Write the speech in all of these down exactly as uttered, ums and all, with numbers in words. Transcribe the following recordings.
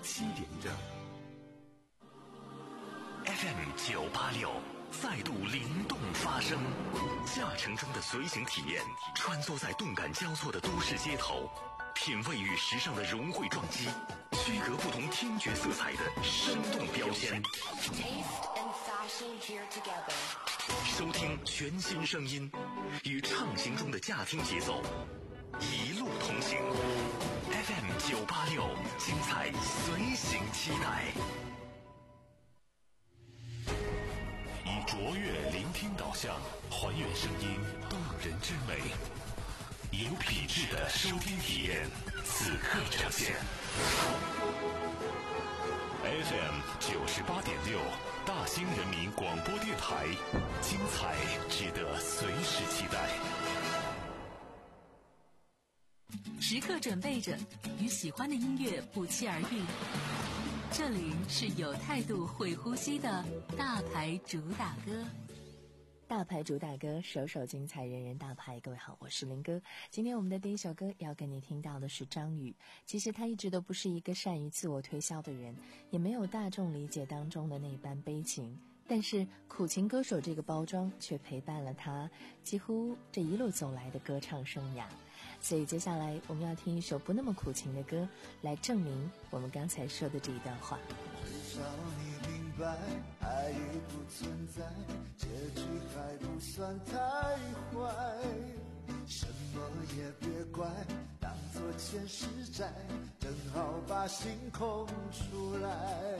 七点整。F M 九八六再度灵动发声，驾乘中的随行体验，穿梭在动感交错的都市街头，品味与时尚的融汇撞击，区隔不同听觉色彩的生动标签。收听全新声音，与畅行中的驾听节奏，一路同行。F M 九八六，精彩随行期待。以卓越聆听导向，还原声音动人之美，有品质的收听体验，此刻呈现。F M 九十八点六，大兴人民广播电台，精彩值得随时期待。 时刻准备着，与喜欢的音乐不期而遇。这里是有态度会呼吸的大牌主打歌。 大牌主打歌，首首精彩，人人大牌。各位好，我是林哥。今天我们的第一首歌要跟你听到的是张宇。其实他一直都不是一个善于自我推销的人，也没有大众理解当中的那般悲情，但是苦情歌手这个包装却陪伴了他几乎这一路走来的歌唱生涯。所以接下来我们要听一首不那么苦情的歌，来证明我们刚才说的这一段话。 至少你明白，爱已不存在，结局还不算太坏，什么也别怪，当作前世债，正好把心空出来。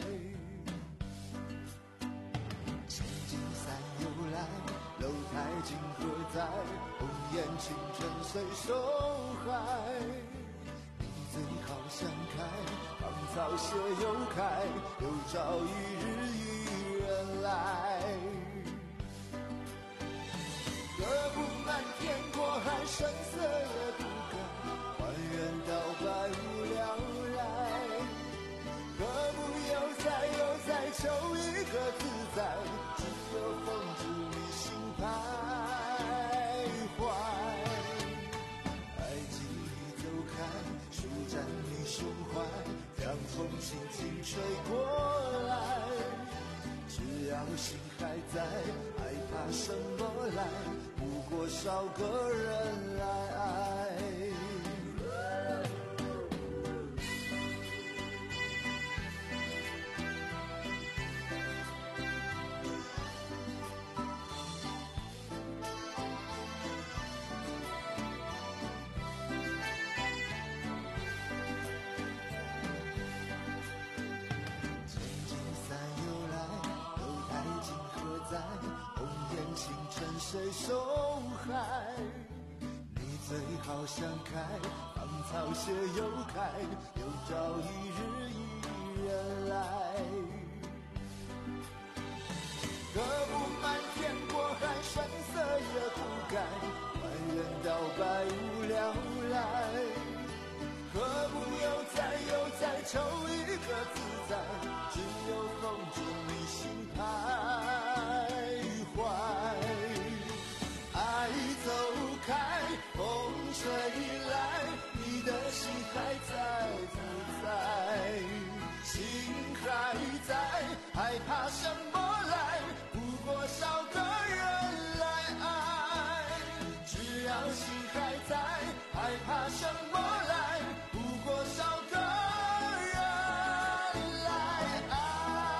千金散又来，楼台今何在？红颜青春谁收害？你最好想开，芳草谢又开，有朝一日一人来。割不漫天过海，声色也不改，还原到百无聊赖。何不悠哉悠哉，求一个自在，只有封住你心徘徊。爱情已走开，舒展你胸怀，让风轻轻吹过来。只要心还在，害怕什么来？不过少个人来爱。谁受害？你最好想开，芳草谢又开，有朝一日一人来。何不漫天过海，声色也不改，还原到百无聊赖。何不悠哉悠哉，求一个自在，只有封住你心徘徊。爱走开，风吹来，你的心还在不在？心还在，害怕什么来？不过少个人来爱。只要心还在，害怕什么来？不过少个人来爱。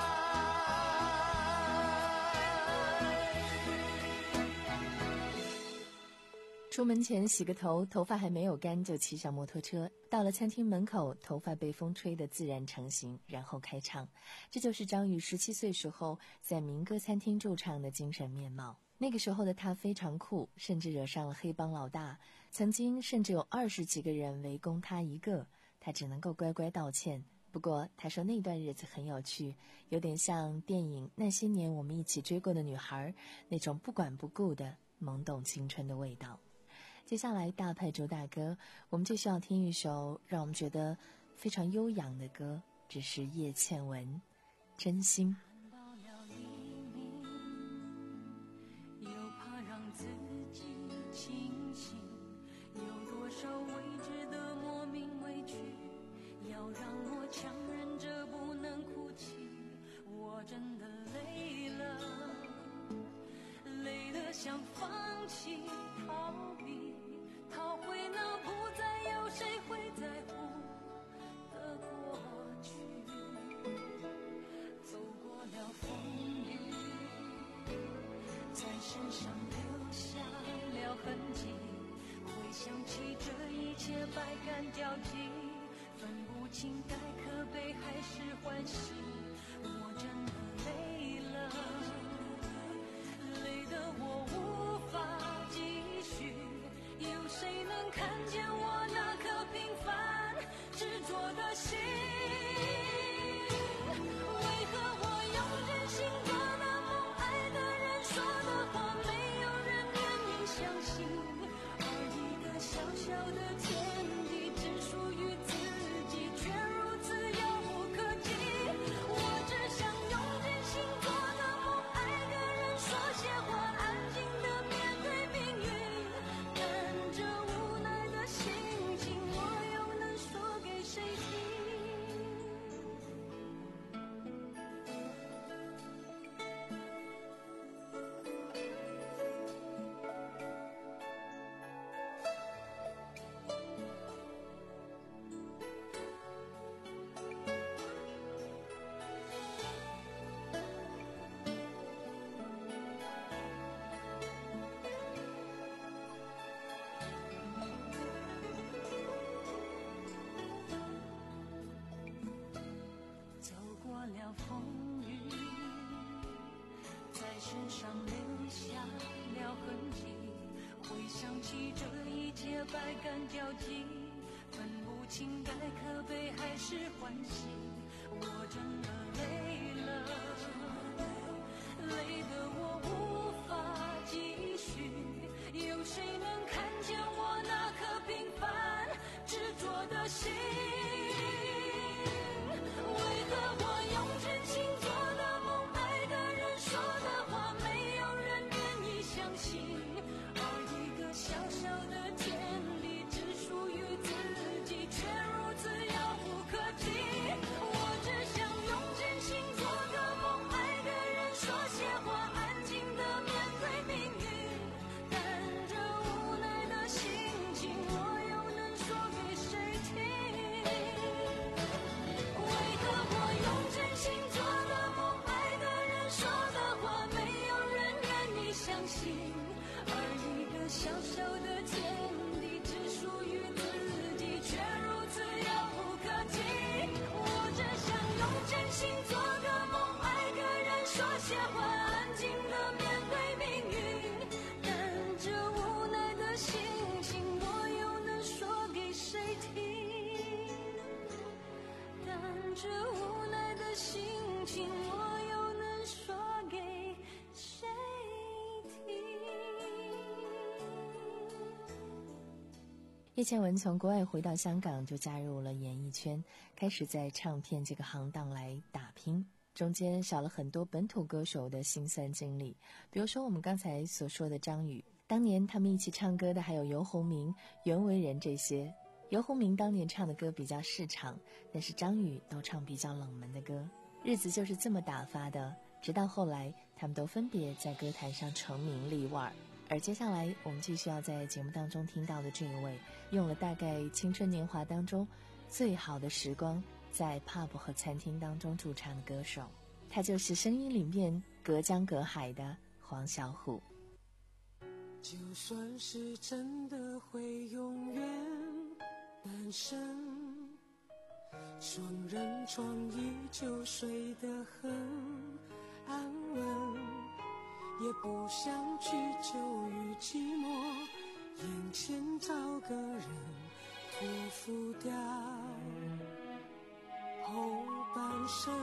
出门前洗个头，头发还没有干就骑上摩托车，到了餐厅门口，头发被风吹得自然成型，然后开唱。这就是张宇十七岁时候在民歌餐厅驻唱的精神面貌。那个时候的他非常酷，甚至惹上了黑帮老大，曾经甚至有二十几个人围攻他一个，他只能够乖乖道歉。不过他说那段日子很有趣，有点像电影《那些年我们一起追过的女孩》那种不管不顾的懵懂青春的味道。接下来大牌主打歌，我们就需要听一首让我们觉得非常悠扬的歌，这是叶倩文《真心》。 看到了黎明，又怕让自己清醒，有多少未知的莫名委屈，要让我强忍着百感交集，分不清该可悲还是欢喜。我真的累了，累得我无法继续。有谁能看见我那颗平凡执着的心？为何我用真心做的梦，爱的人说的话，没有人愿意相信？而一个小小的天地，只属于自己，却如此遥不可及。我只想用真心做的梦，爱的人说些话，安静地面对命运。看着无奈的心情，我又能说给谁听？走过了风雨，在身上留下了痕迹，回想起这一切百感交集，分不清该可悲还是欢喜。我真的累了，累得我无法继续。有谁能看见我那颗平凡执着的心？为何我用真心做的梦，爱的人说的话，没有人愿意相信？而一个小小的天地，只属于自己，却如此遥不可及。我只想用真心做的梦，爱的人说些话，安静地面对命运。看着无奈的心情，我又能说给谁听？为何我用真心做的梦，爱的人说的话，没有人愿意相信？而一个小小的天地，只属于自己，却如此遥不可及。我只想用真心做的梦，爱的人说些话，安静地面对命运。看着无奈的心情，我又能说给谁听？看着无奈的心情，我又能说给谁听？ 叶倩文从国外回到香港，就加入了演艺圈，开始在唱片这个行当来打拼。中间少了很多本土歌手的辛酸经历，比如说我们刚才所说的张宇，当年他们一起唱歌的还有游鸿明、袁惟仁这些。游鸿明当年唱的歌比较市场，但是张宇都唱比较冷门的歌。日子就是这么打发的，直到后来他们都分别在歌坛上成名立万。而接下来我们继续要在节目当中听到的这一位，用了大概青春年华当中最好的时光，在 pub 和餐厅当中驻唱的歌手，他就是声音里面隔江隔海的黄小琥。 就算是真的会永远单身，双人床依旧睡得很安稳，也不想去久于寂寞，眼前找个人托付掉后半生。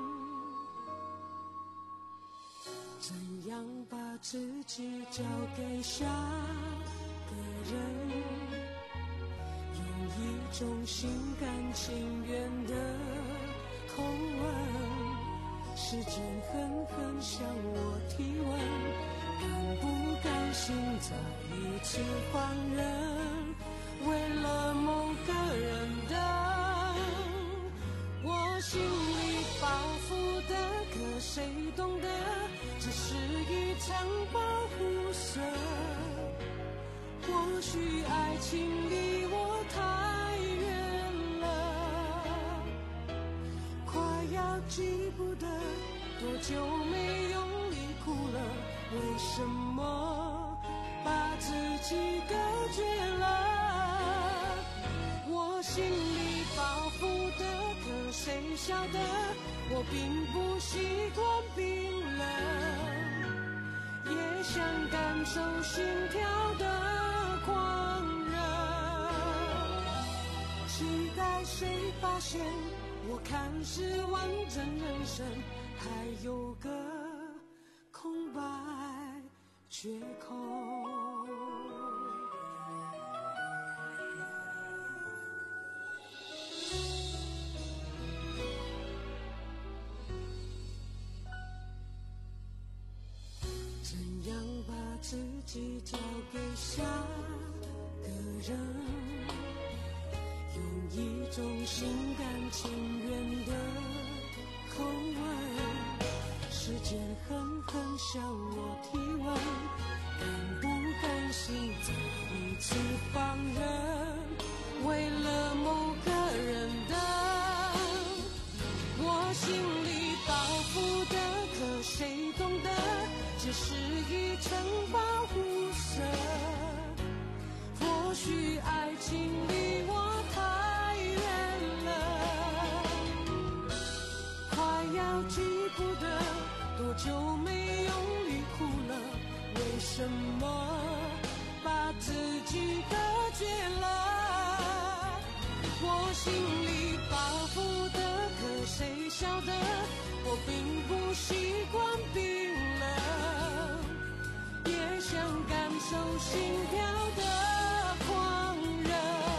怎样把自己交给下个人，用一种心甘情愿的口吻，时间狠狠向我提问，甘不甘心再一次放任，为了某个人等，我心里包袱的歌谁懂得，只是一场保护色。或许爱情离我太远了，快要记不得多久没用力哭了，为什么把自己隔绝了？ 心里包袱的，可谁晓得我并不习惯冰冷，也想感受心跳的狂热，期待谁发现我看似完整人生，还有个空白缺口。怎样把自己交给下个人，用一种心甘情愿的口吻，时间狠狠向我提问，甘不甘心再一次放任，为了某个人的我心里包袱的，可谁懂得只是一层保护色，或许爱情离我太远了，快要记不得多久没用力哭了，为什么把自己隔绝了，我心里包袱的，可谁晓得我并不习惯冰冷，也想感受心跳的狂热，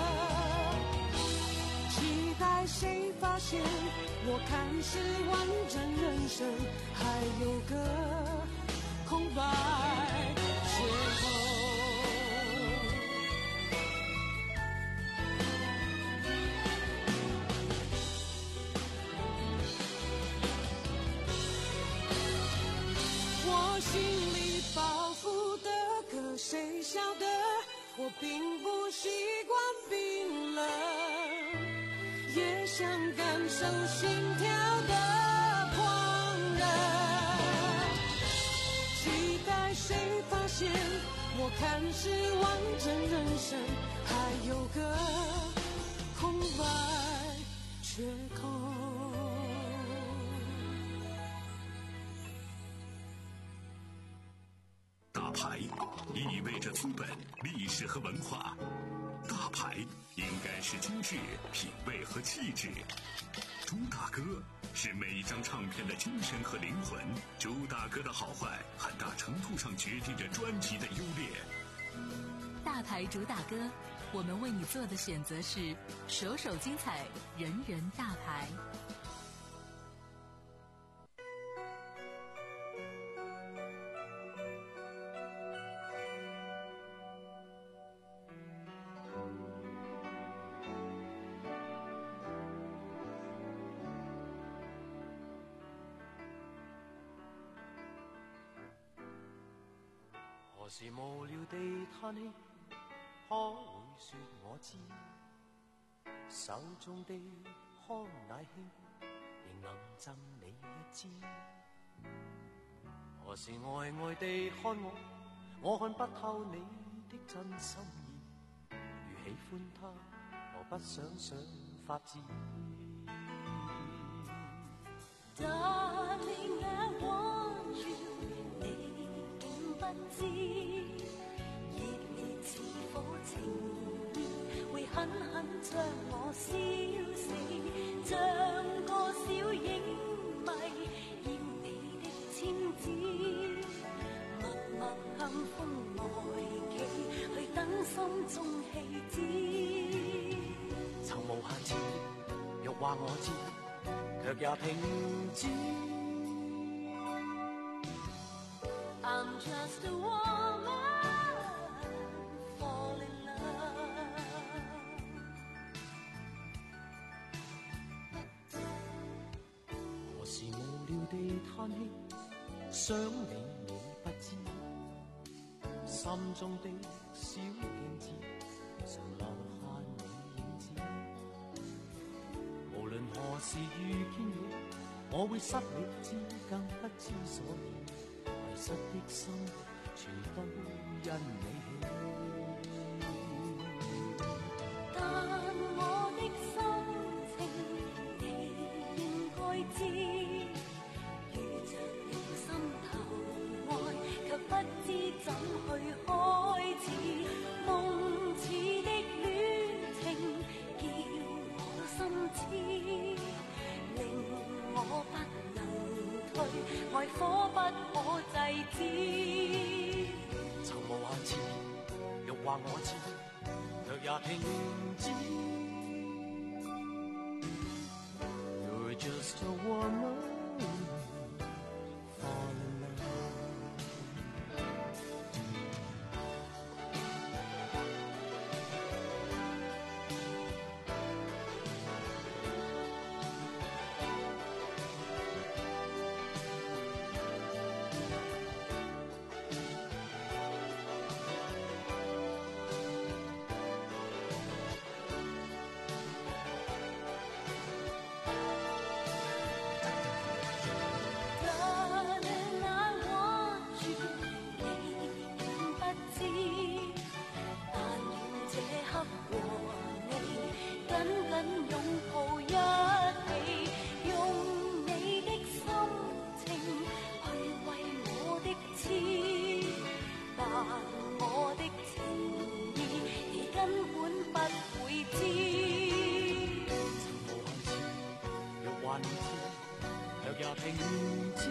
期待谁发现我看似完整人生，还有个空白缺口。我心里包袱的，可谁晓得我并不习惯冰冷，也想感受心跳的狂热，期待谁发现我看似完整人生，还有个空白缺口。 大牌意味着资本、历史和文化，大牌应该是精致、品味和气质。朱大哥是每一张唱片的精神和灵魂，朱大哥的好坏很大程度上决定着专辑的优劣。 大牌主打歌，我们为你做的选择是首首精彩，人人大牌。 何時無聊地嘆氣，可會說我知？手中的康乃馨，仍能贈你一支。何時呆呆地看我，我看不透你的真心意。如喜歡他，何不想想法子？ Darling, I want you， 你竟不知，熱烈似火情願，會狠狠將我燒死，像個小影迷，要你的簽字，默默向風外企，去等心中氣止。 曾無限次，欲話我知。 卻也停止。 I'm just a woman, fall in love。 何時無聊地嘆氣，想你你不知，心中的小鏡子，常留下你影子。 無論何時遇見你，我會失理智，更不知所以。迷失的心，全都因你起。 但我的知，如像用心投愛，卻不知怎去開始。夢似的戀情，叫我心痴，令我不能退，愛火不可制止。 曾無限次，欲話我知，卻也停止。You're just a woman, fall in love. 卻也停止。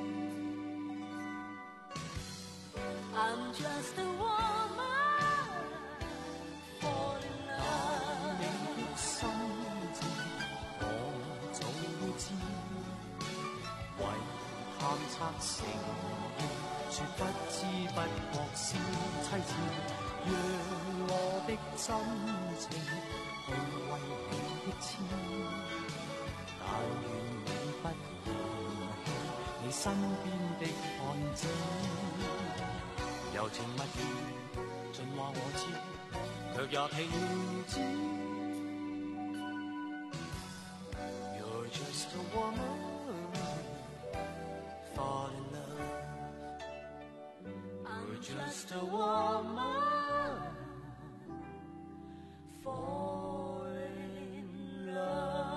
I'm just a woman, fall in love。 你的心情我早知，為探測成意，說不知不覺是妻子，讓我的真情去為你的痴。但願你不嫌棄你身邊的漢子，柔情蜜語盡話我知，卻也停止。You're just a woman, fall in love. I'm just a woman, fall in love。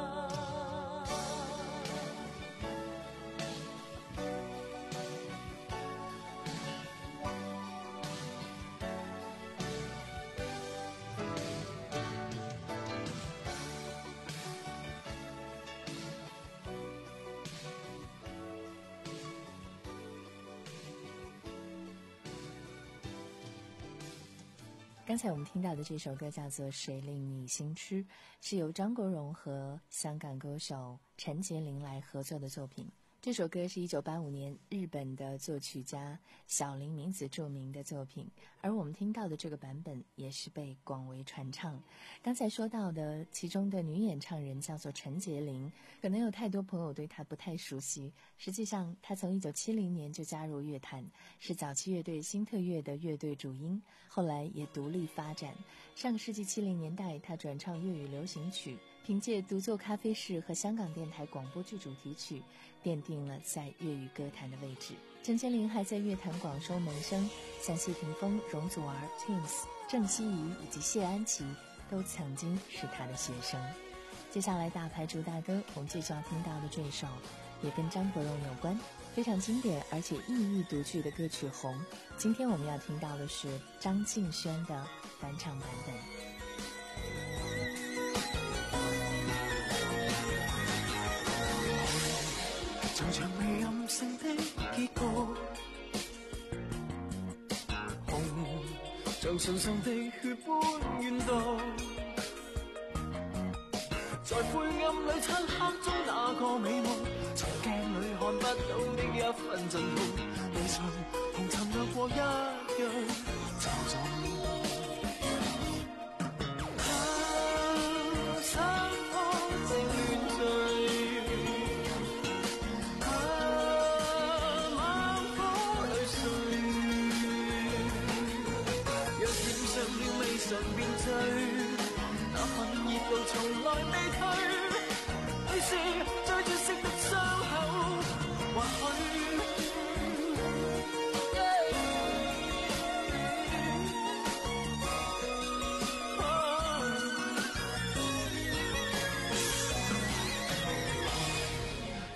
刚才我们听到的这首歌叫做《谁令你心痴》，是由张国荣和香港歌手陈洁灵来合作的作品。这首歌是一九八五年日本的作曲家小林明子著名的作品，而我们听到的这个版本也是被广为传唱。刚才说到的其中的女演唱人叫做陈洁灵，可能有太多朋友对她不太熟悉。实际上她从一九七零年就加入乐坛，是早期乐队新特乐的乐队主音，后来也独立发展。上个世纪七零年代她转唱粤语流行曲，凭借独奏咖啡室和香港电台广播剧主题曲奠定了在粤语歌坛的位置。陈洁灵还在乐坛广收门生，像谢霆锋、容祖儿、Twins、郑希怡以及谢安琪都曾经是他的学生。接下来大牌主打歌，我们接着要听到的这一首也跟张国荣有关，非常经典而且意义独具的歌曲《红》。今天我们要听到的是张敬轩的翻唱版本。 像場未任性的結局，紅像唇上的血般怨毒，在灰暗裏漆黑中那個美夢，從鏡裏看不到的一份震痛，離場紅塵掠過一樣沉重。常變醉，那份熱度從來未退，於是追住色的傷口，或許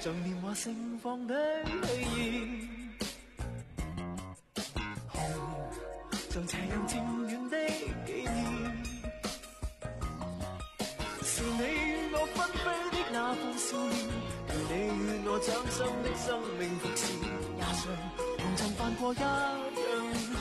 像年华盛放的喜宴，红像斜阳渐远的纪念，是你与我纷飞的那副笑脸，陪你與我掌心的生命服侍，也像紅塵犯過一樣。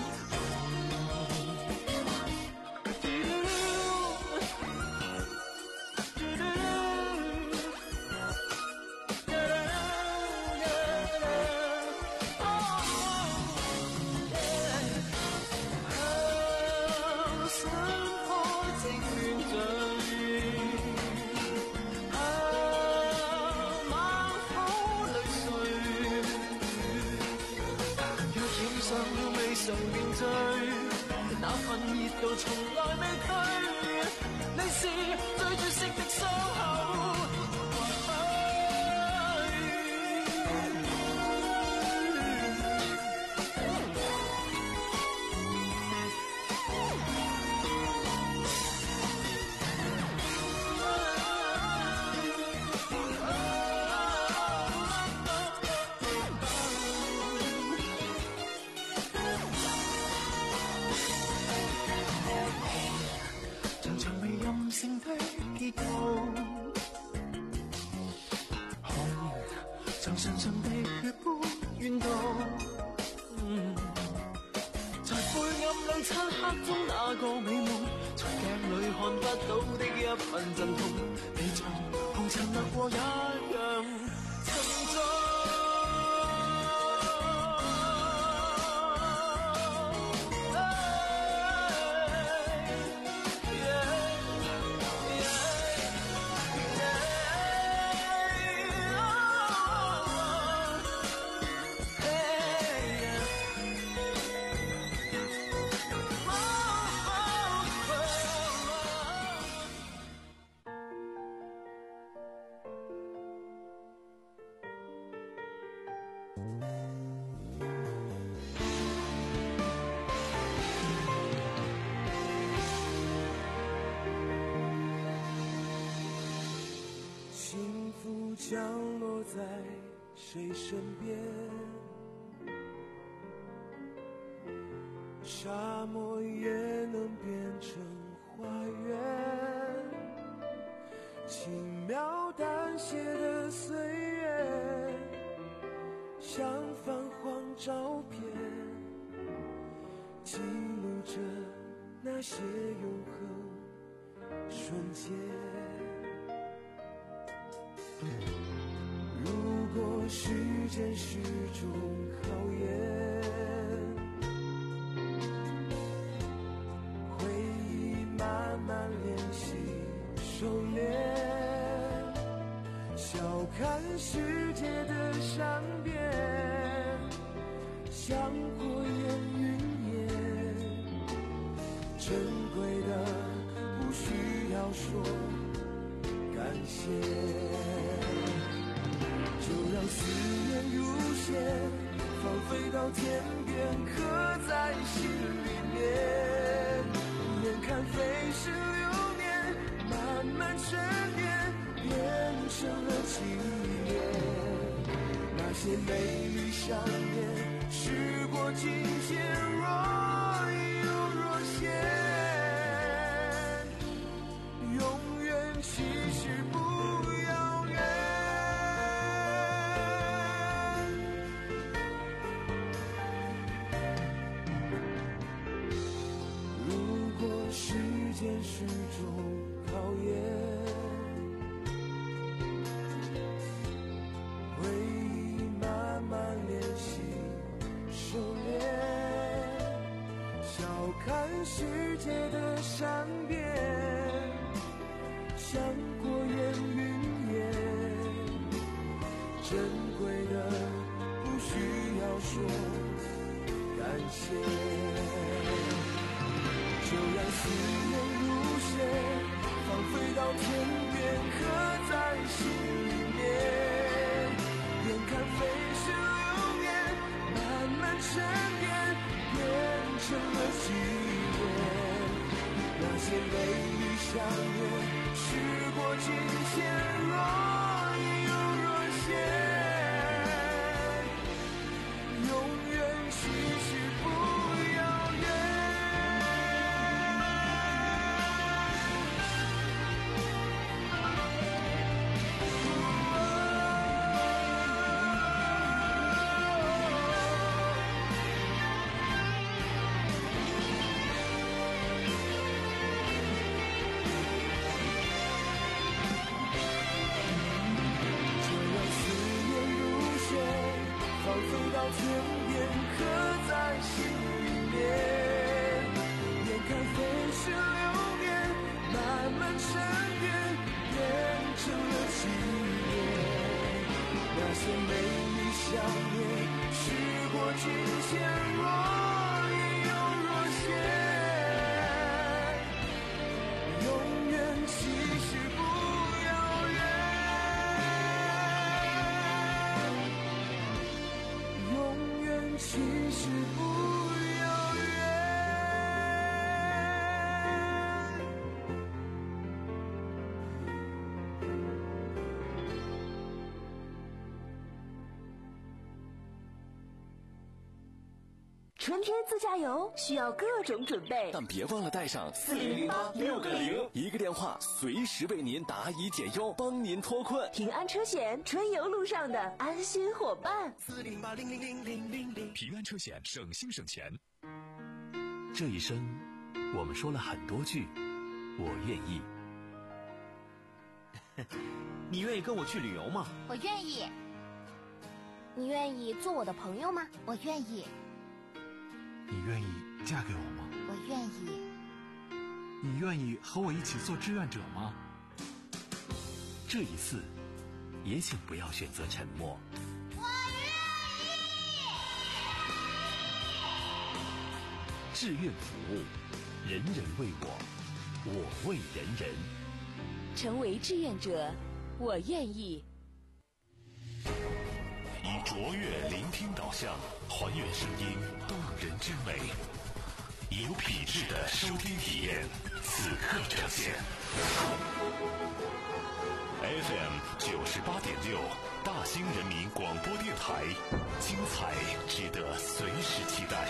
常面對那份熱度從來未退，你是最絕色的傷口。結構紅像唇上的血般怨毒，嗯，在灰暗裏漆黑中那個美夢，在鏡裏看不到的一份陣痛，你像紅塵掠過一樣沉重。 幸福降落在谁身边？沙漠也能变成花园，轻描淡写的岁月，像泛黄照片，记录着那些永恒瞬间。如果时间是种考验，回忆慢慢练习收敛，笑看世界的善变，像火焰云烟，珍贵的不需要说感谢。就让思念如线，放飞到天边，刻在心里面。眼看飞逝流年，慢慢沉淀，变成了纪念。那些美丽想念，时过境迁，若隐又若现，永远其实不遥远。时间是种考验，回忆慢慢练习收敛，笑看世界的善变，像过眼云烟，珍贵的不需要说感谢。就让思念如线，放飞到天边，刻在心里面。眼看飞逝流年，慢慢沉淀，变成了纪念。那些美丽想念，时过境迁，若隐又若现。 走到天边，刻在心里面。眼看飞逝流年，慢慢沉淀，变成了纪念。那些美丽想念，时过境迁，若隐又若现。永远其实不遥远，永远其实不遥远。 春天自驾游需要各种准备， 但别忘了带上四零零八六个零， 一个电话随时为您答疑解忧，帮您脱困。 平安车险，春游路上的安心伙伴。 四零八零零零零零零， 平安车险，省心省钱。这一生，我们说了很多句“我愿意”。 你愿意跟我去旅游吗？ 我愿意。你愿意做我的朋友吗？我愿意。 你愿意嫁给我吗？ 我愿意。 你愿意和我一起做志愿者吗？ 这一次，也请不要选择沉默。 我愿意。 志愿服务，人人为我，我为人人。 成为志愿者，我愿意。 以卓越聆听导向，还原声音动人之美，以有品质的收听体验，此刻呈现。F M 九十八点六，大兴人民广播电台，精彩值得随时期待。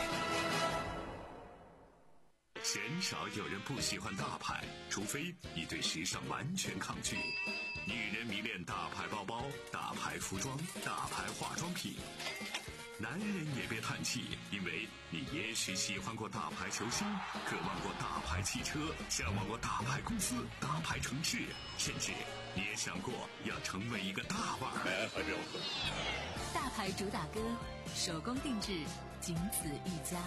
鲜少有人不喜欢大牌，除非你对时尚完全抗拒。女人迷恋大牌包包、大牌服装、大牌化妆品。男人也别叹气，因为你也许喜欢过大牌球星，渴望过大牌汽车，向往过大牌公司、大牌城市，甚至你也想过要成为一个大腕儿。 大牌主打歌，手工定制，仅此一家。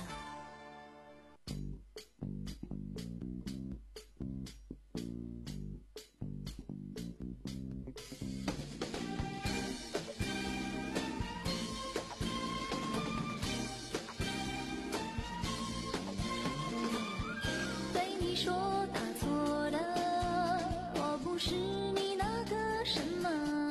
说打错了，我不是你那个什么，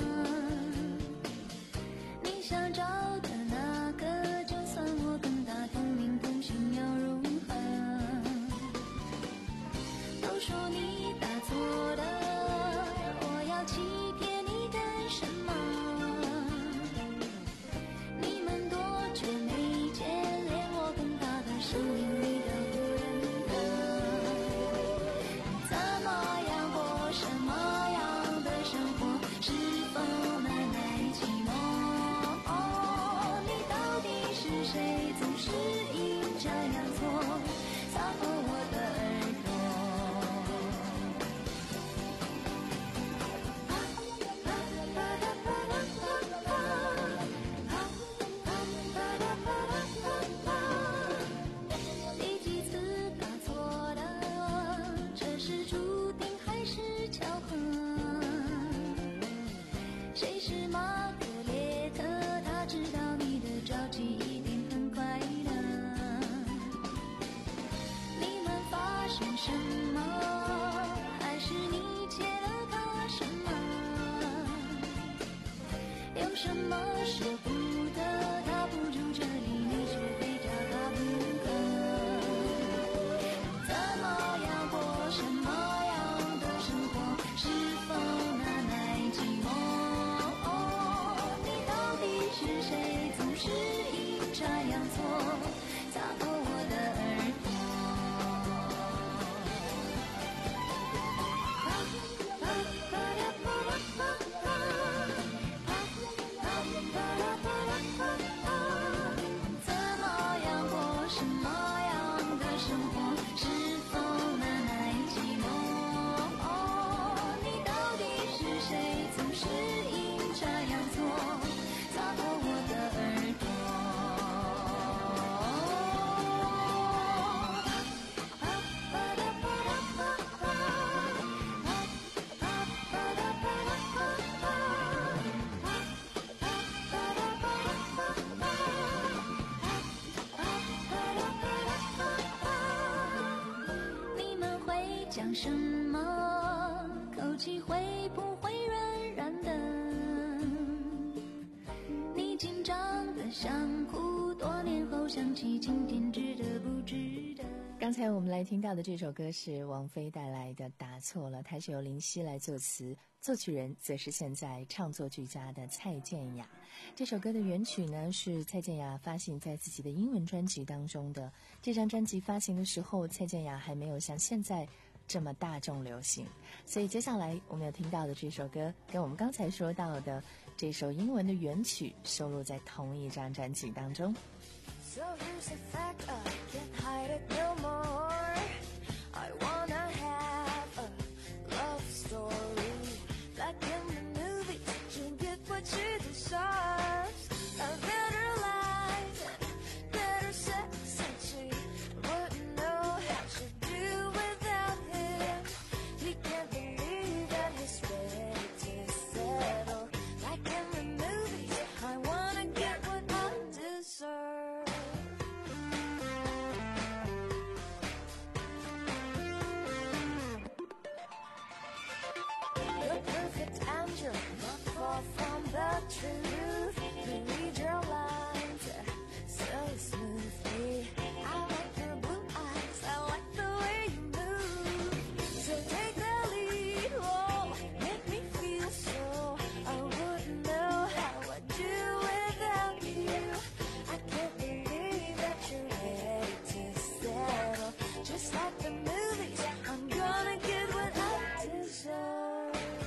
你想找的那个，就算我跟他同名同姓又如何？都说你打错了，我要欺骗你干什么？你们多久没见，连我跟他的声音你都不认得。怎么样过什么样的生活？是否难耐寂寞？哦，你到底是谁？总是阴差阳错，撒破我的耳朵。第几次打错了？这是注定还是巧合？谁是马格列特？他知道你的着急一定很快乐。你们发生什么？还是你欠了他什么？有什么舍不得？他不住这里，你却非找他不可。怎么样过什么样的生活？是否难耐寂寞？哦，你到底是谁？总是阴差阳错，撒破我的耳朵。 想什么？口气会不会软软的？你紧张的想哭，多年后想起今天值得不值得？ 刚才我们来听到的这首歌是王菲带来的《打错了》，它是由林夕来作词，作曲人则是现在唱作俱佳的蔡健雅。这首歌的原曲呢是蔡健雅发行在自己的英文专辑当中的。这张专辑发行的时候，蔡健雅还没有像现在这么大众流行，所以接下来我们要听到的这首歌跟我们刚才说到的这首英文的原曲收录在同一张专辑当中。 So here's the fact, I can't hide it no more. I wanna have a love story like in the movies. You get what you deserve. A better life and better sex and sweet. Wouldn't know how to do without him. He can't believe that he's ready to settle. Like in the movies, I wanna get what I deserve. You're not far from the truth. You read your lines so smoothly. I like your blue eyes, I like the way you move. So take the lead, oh, make me feel so. I wouldn't know how I'd do without you. I can't believe that you're ready to settle. Just like the movies, I'm gonna get what I deserve.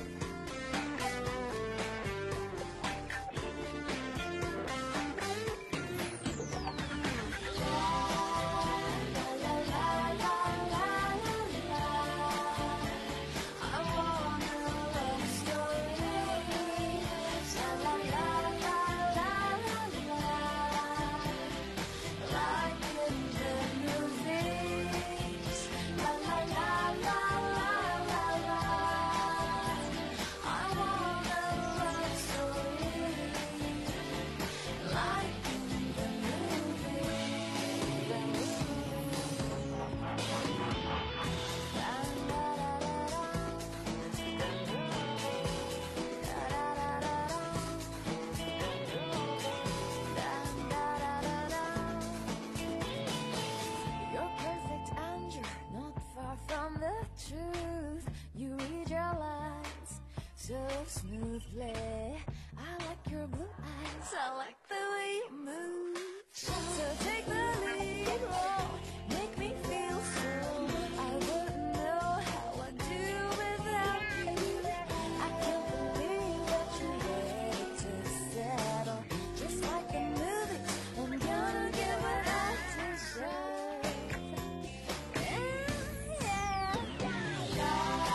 So smoothly, I like your blue eyes, I like the way you move. So take the lead, oh, make me feel so. I wouldn't know how I'd do without you. I can't believe that you're ready to settle. Just like the movies, I'm gonna get what I deserve. Yeah, yeah, yeah.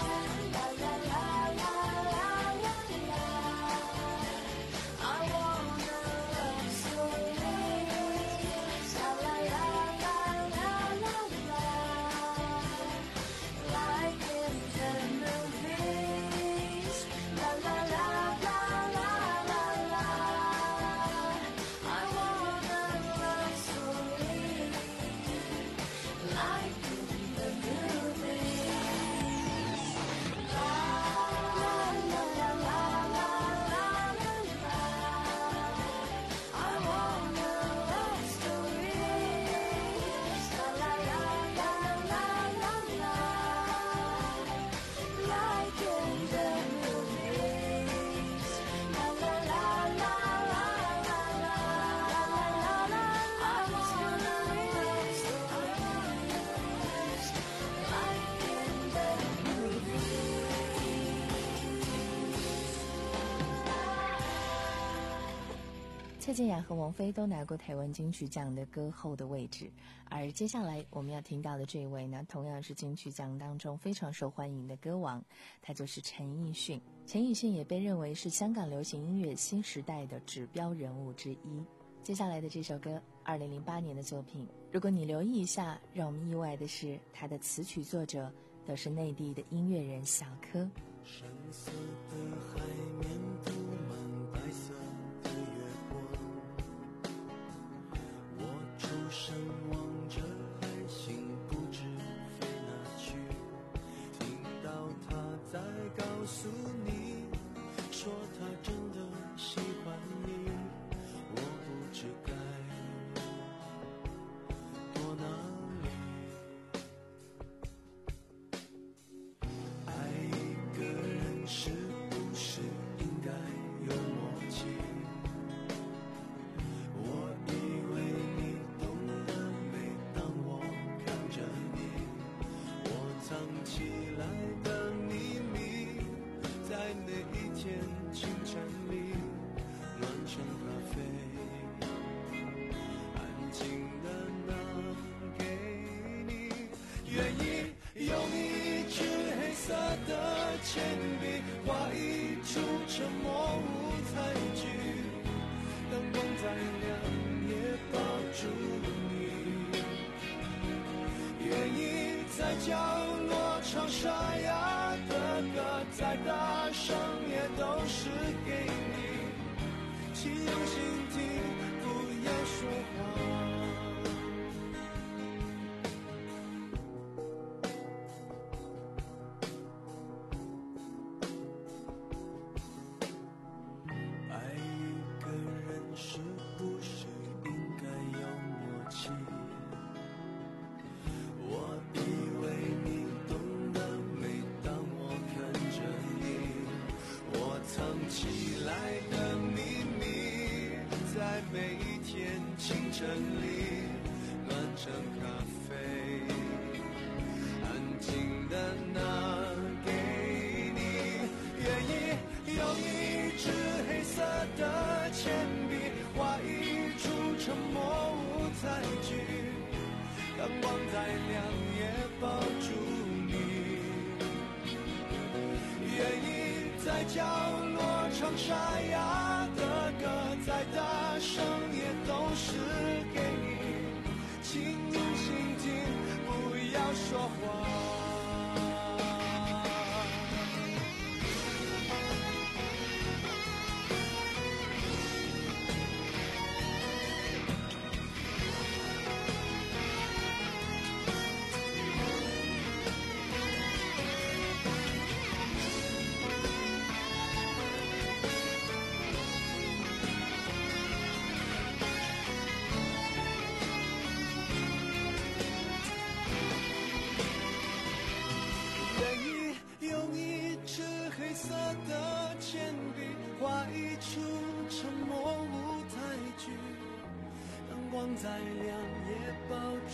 蔡健雅和王菲都拿过台湾金曲奖的歌后的位置，而接下来我们要听到的这位呢，同样是金曲奖当中非常受欢迎的歌王，他就是陈奕迅。陈奕迅也被认为是香港流行音乐新时代的指标人物之一。接下来的这首歌，二零零八年的作品，如果你留意一下，让我们意外的是，他的词曲作者都是内地的音乐人小柯。 深色的海面布满白色的月光，我出神望着海星不知飞哪去， 角落唱沙哑的歌，再大声也都是给你，请用心听，不要说话。爱一个人是不是应该有默契？我以为你懂得，每当我看着你，我藏起来的秘密，在每一天清晨里暖成咖啡，安静的拿给你。愿意用一支黑色的铅笔画一出沉默舞台剧，当光再亮也抱住你，愿意在角落唱沙哑的歌，再大声也都是给你，请用心听，不要说话。黑色的铅笔画一出沉默舞台剧，当光再亮也抱住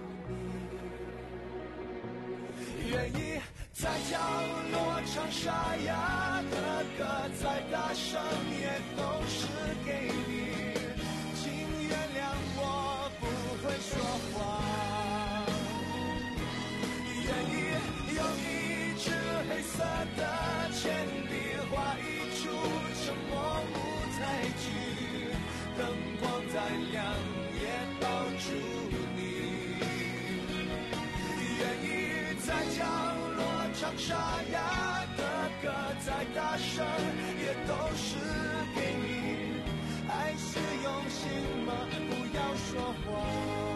你，愿意在角落唱沙哑的歌，再大声也都是给你，请原谅我不会说话，愿意用一支黑色的铅笔画一出沉默舞台剧，灯光再亮也抱住你，愿意在角落唱沙哑的歌，再大声也都是给你，爱是用心吗？不要说话。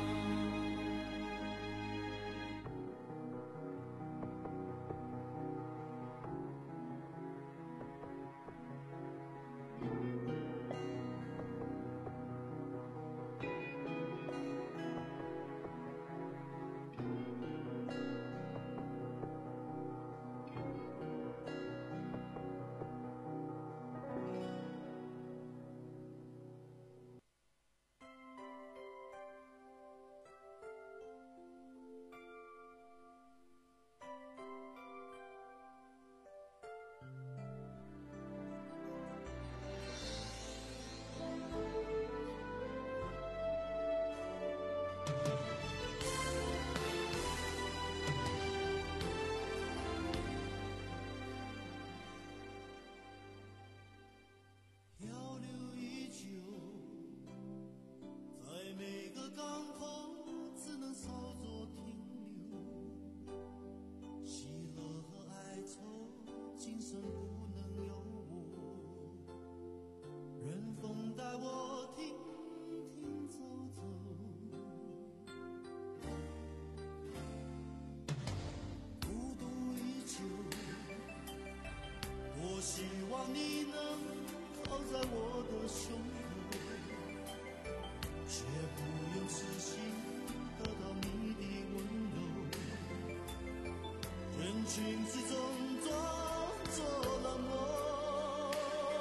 希望你能靠在我的胸口，却不用痴心得到你的温柔，人群之中装作冷漠，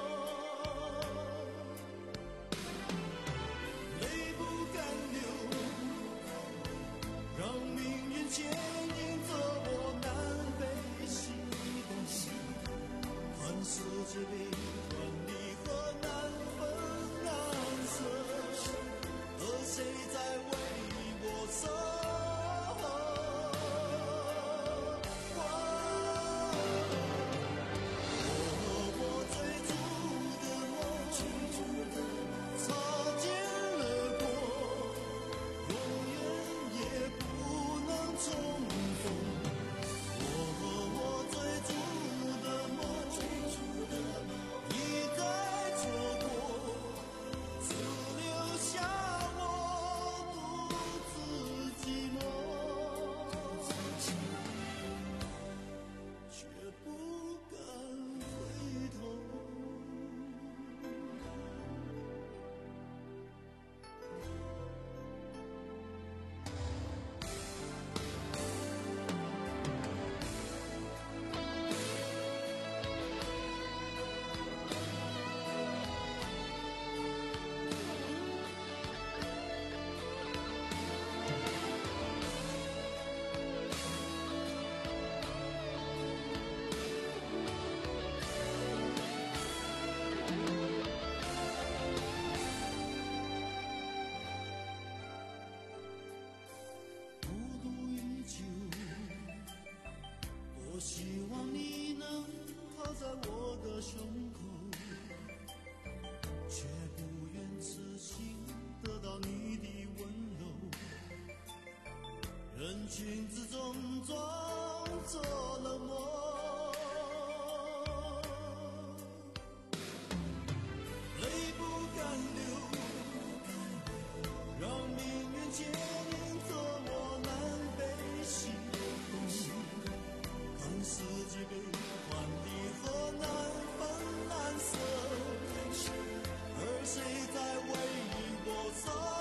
泪不敢流，让命运牵引着我南北西东西，看世界悲欢离合难分难舍，而谁在为我守？关我希望你能靠在我的胸口，却不愿痴心得到你的温柔。人群之中装作冷漠，泪不敢流，让命运牵引着我南北西东，看世界变幻的河南分蓝色，而谁在为我走？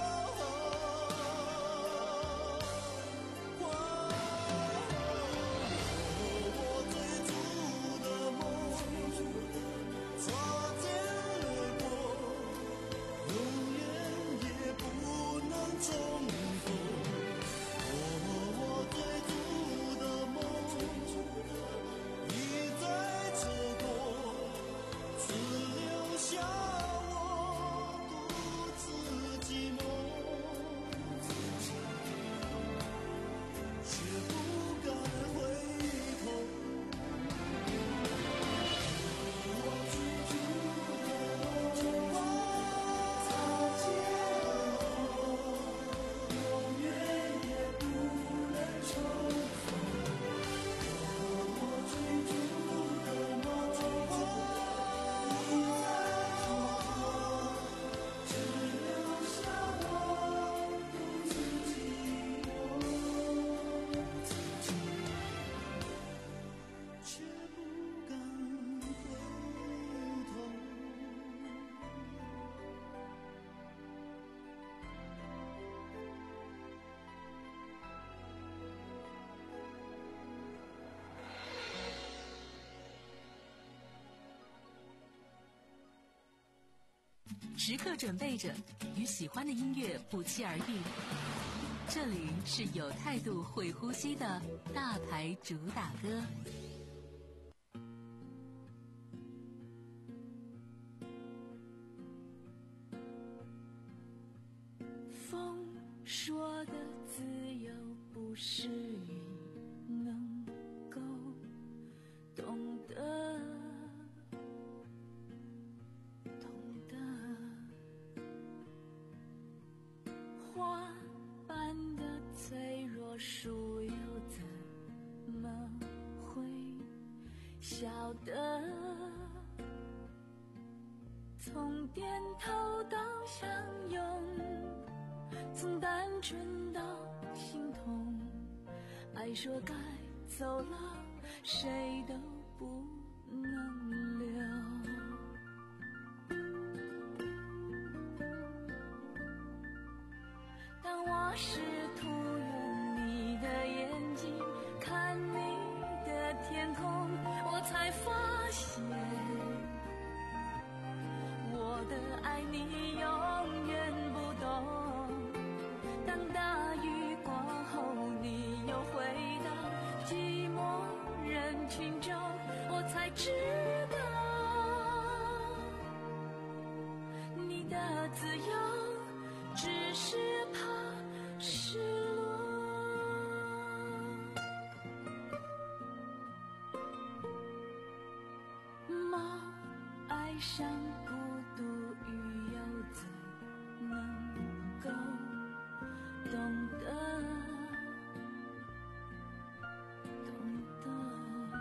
时刻准备着，与喜欢的音乐不期而遇。这里是有态度、会呼吸的大牌主打歌。 风说的自由不是你能够懂得，懂得花般的脆弱，树又怎么会晓得？从点头到相拥，从单纯到心痛，爱说该走了，谁都不能留。当我试图用你的眼睛看你的天空，我才发现我的爱你永远不懂。当大雨过后你又回到寂寞人群中，我才知道你的自由只是怕失落。猫爱上孤独，鱼又怎能够懂得，懂得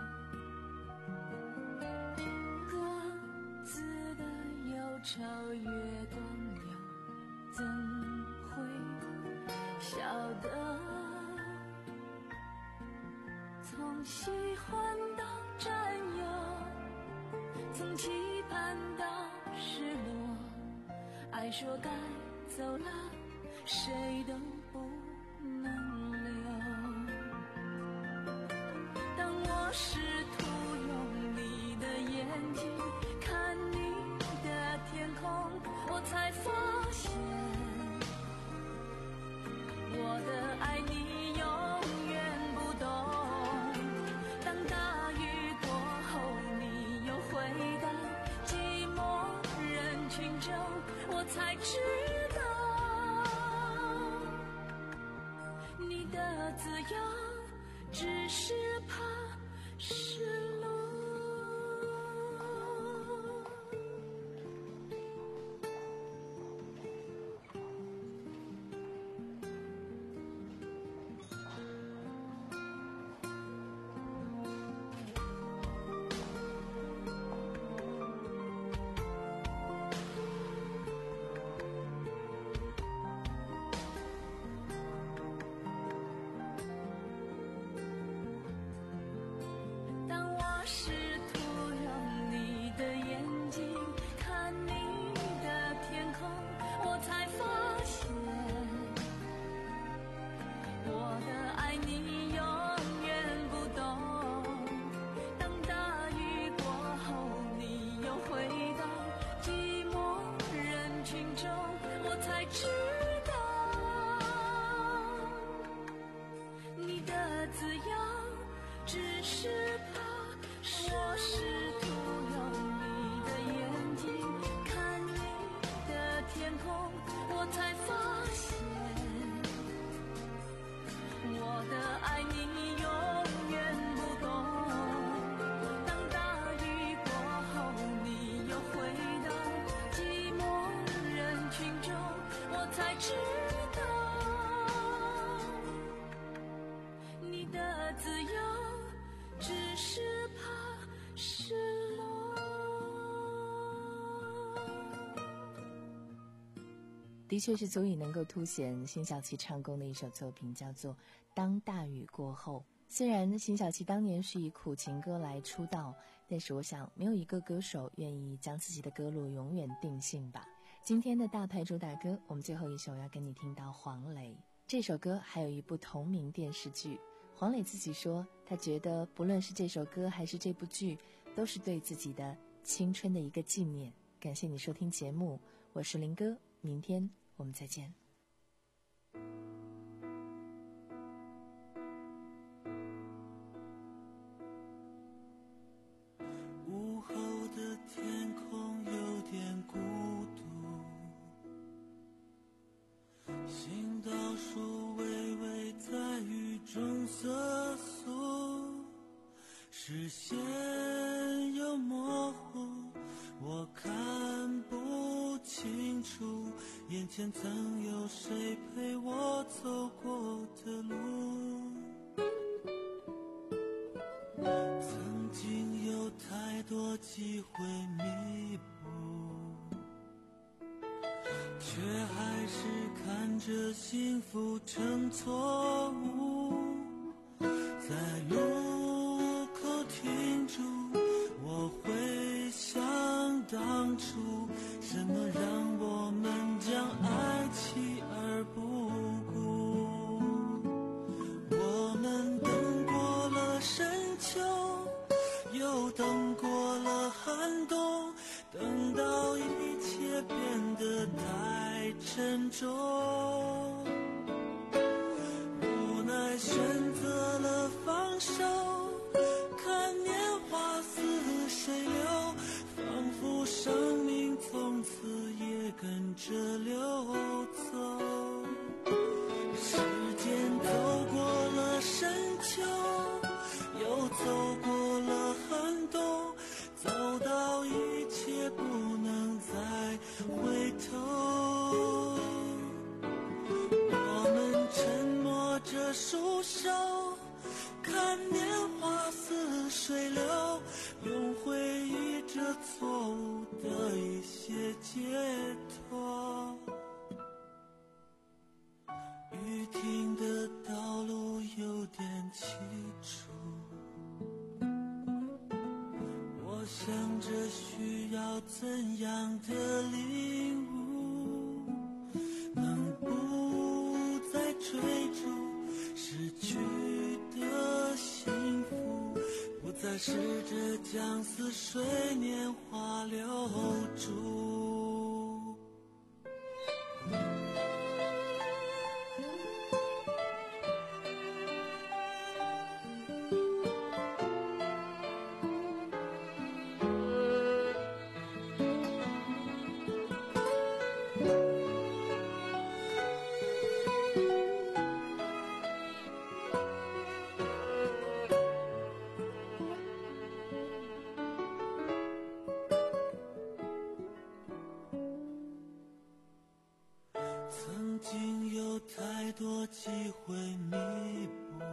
各自的忧愁，月光了怎会晓得？从喜欢到占有，从期盼到失落，爱说该走了，谁都不能留。当我试图用你的眼睛看你的天空，我才发现我的爱你永远不懂。当大雨过后你又回到寂寞人群中，我才知道你的自由只是怕中，我才知道你的自由只是怕我试图用你的眼睛看你的天空，我才发现我的爱你永远不懂。当大雨过后你又回到寂寞人群中，我才知道你的自由只是怕失落。 的确是足以能够凸显辛晓琪唱功的一首作品，叫做《当大雨过后》。虽然辛晓琪当年是以苦情歌来出道，但是我想没有一个歌手愿意将自己的歌路永远定性吧。今天的大牌主打歌，我们最后一首要跟你听到黄磊。这首歌还有一部同名电视剧，黄磊自己说，他觉得不论是这首歌还是这部剧，都是对自己的青春的一个纪念。感谢你收听节目，我是林哥，明天我们再见。 午后的天空有点孤独，行道树微微在雨中瑟缩，视线又模糊，我看不清楚眼前曾有谁陪我走过的路。曾经有太多机会弥补，却还是看着幸福成错误。在路口停住，我会想当初，什么让我们将爱弃而不顾。我们等过了深秋，又等过了寒冬，等到一切变得太沉重，无奈选择了放手，看年华似水流，仿佛生命从此也跟着流走。时间走过了深秋，又走过了寒冬，走到一切不能再回头。我们沉默着束手，看年华似水流，用回忆这错误的一些解脱。雨停的道路有点凄楚，我想着需要怎样的领悟，能不再追逐失去的幸福，不再试着将似水年华留住。曾经有太多机会弥补，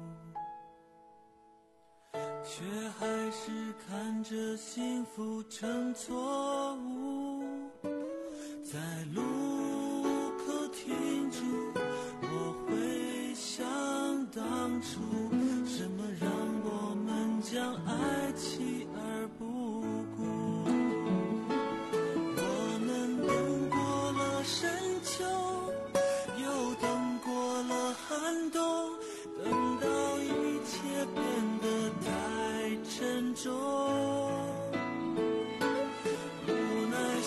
却还是看着幸福成错误。在路口停住，我会想当初，什么让我们将爱弃而不顾。我们等过了深秋，又等过了寒冬，等到一切变得太沉重，无奈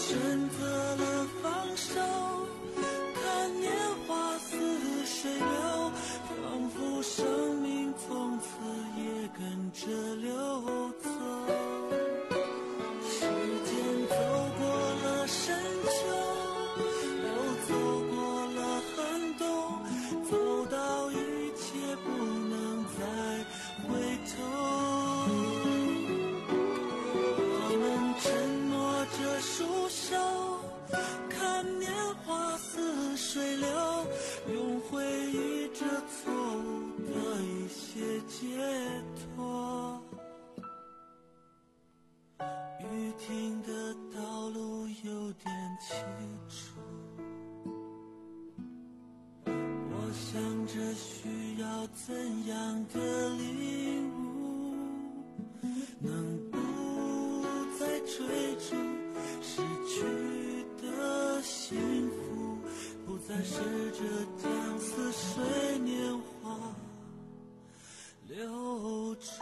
起初。我想着需要怎样的领悟，能不再追逐失去的幸福，不再试着将似水年华留住。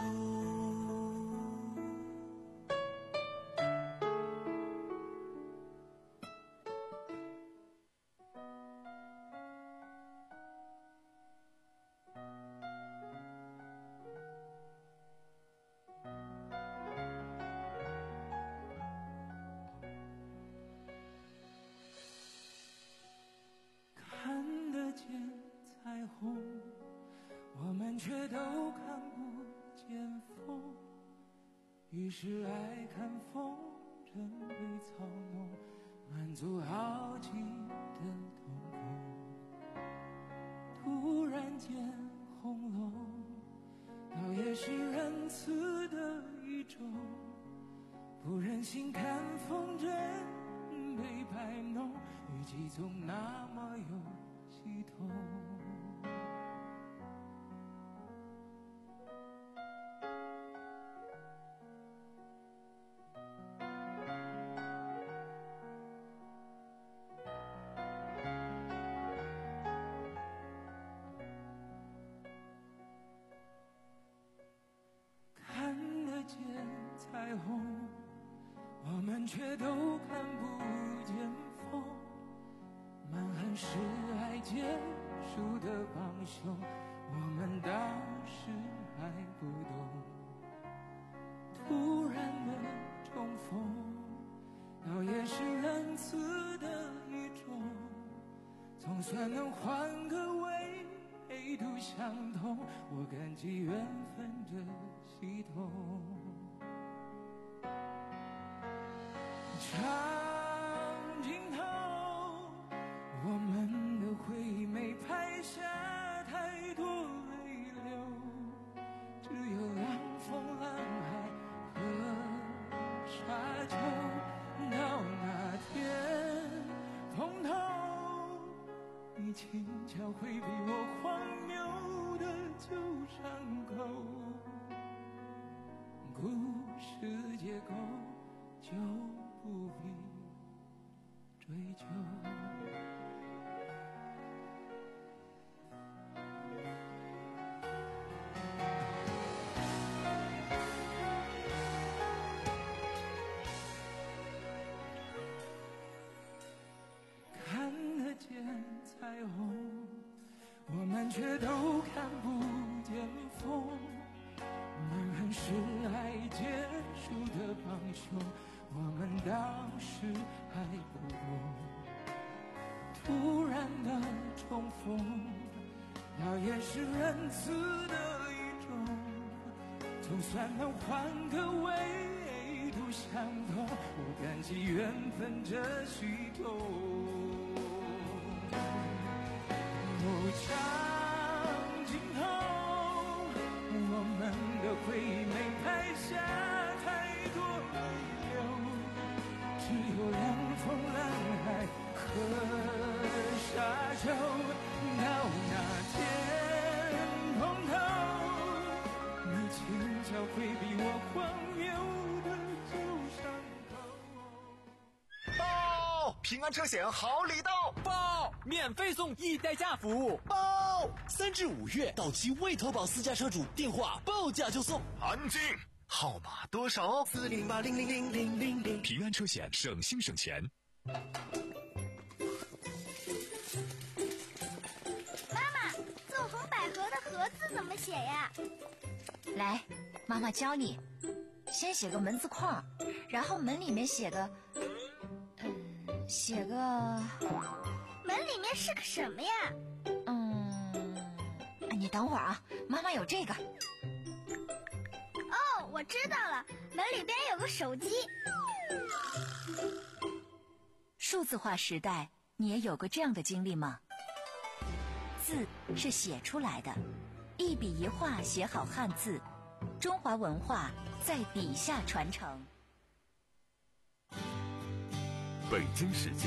看得见彩虹，我们却都看不见风，于是爱看风筝被操弄，满足好奇的瞳孔。突然间红了，倒也是仁慈的一种，不忍心看风筝被摆弄，语气总那么有系统。看得见彩虹，我们却都看不见风，满含是爱结束的帮凶，我们当时还不懂。突然的重逢，倒也是仁慈的一种，总算能换个维度相同，我感激缘分的系统。长镜头，我们的回忆没拍下太多泪流，只有凉风蓝海和沙丘。到那天碰头，你轻巧回避我荒谬的旧伤口，故事结构就不必追究。看得见彩虹，我们却都看不见风，满含是爱结束的帮凶，我们当时还不懂。突然的重逢，倒也是仁慈的一种，总算能换个维度相同，我感激缘分这虚构。长镜头，我们的回忆没拍下太多泪流，只有凉风蓝海和沙丘。到那天碰头，你轻巧回避我荒谬的旧伤口。 报！平安车险好礼到！ 报！免费送一代驾服务！ 报！三至五月到期未投保私家车主，电话报价就送。安静！号码多少？四零八零零零零零零。平安车险，省心省钱。 妈妈，纵横捭阖的阖字怎么写呀？ 来，妈妈教你。先写个门字框，然后门里面写个，嗯，写个。 门里面是个什么呀？ 嗯，你等会儿啊，妈妈有这个。 哦，我知道了，门里边有个手机。 数字化时代，你也有过这样的经历吗？字是写出来的，一笔一画写好汉字，中华文化在笔下传承。 北京时间